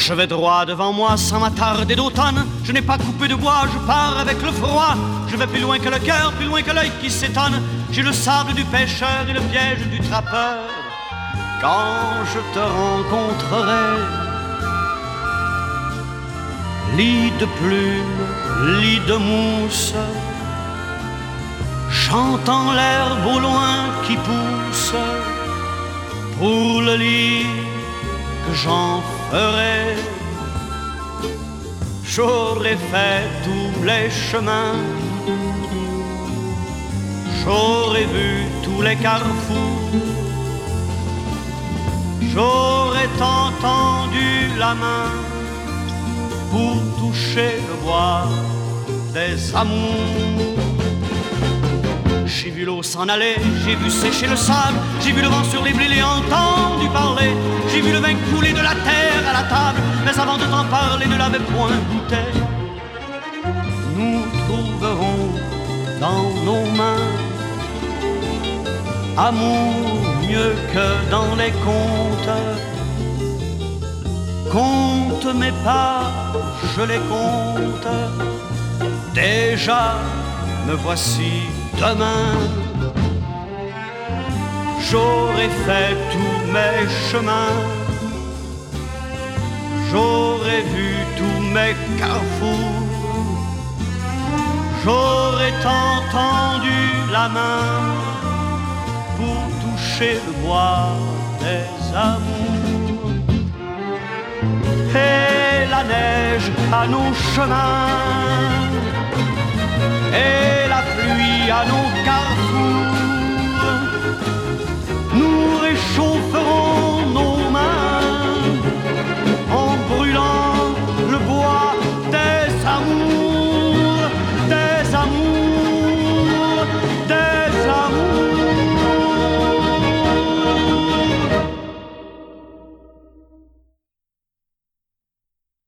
Je vais droit devant moi sans m'attarder d'automne. Je n'ai pas coupé de bois, je pars avec le froid. Je vais plus loin que le cœur, plus loin que l'œil qui s'étonne. J'ai le sable du pêcheur et le piège du trappeur. Quand je te rencontrerai, lit de plumes, lit de mousse, chantant l'herbe au loin qui pousse, pour le lit que j'en ferai. J'aurais fait tous les chemins, j'aurais vu tous les carrefours, j'aurais tant tendu la main pour toucher le bois des amours. J'ai vu l'eau s'en aller, j'ai vu sécher le sable, j'ai vu le vent sur les blés, l'ai entendu parler. J'ai vu le vin couler de la terre à la table, mais avant de t'en parler, ne l'avais point goûté. Nous trouverons dans nos mains amour mieux que dans les contes. Compte mes pas, je les compte. Déjà, me voici demain. J'aurais fait tous mes chemins, j'aurais vu tous mes carrefours, j'aurais tendu la main pour toucher le bois des amours. Et la neige à nos chemins, et la pluie à nos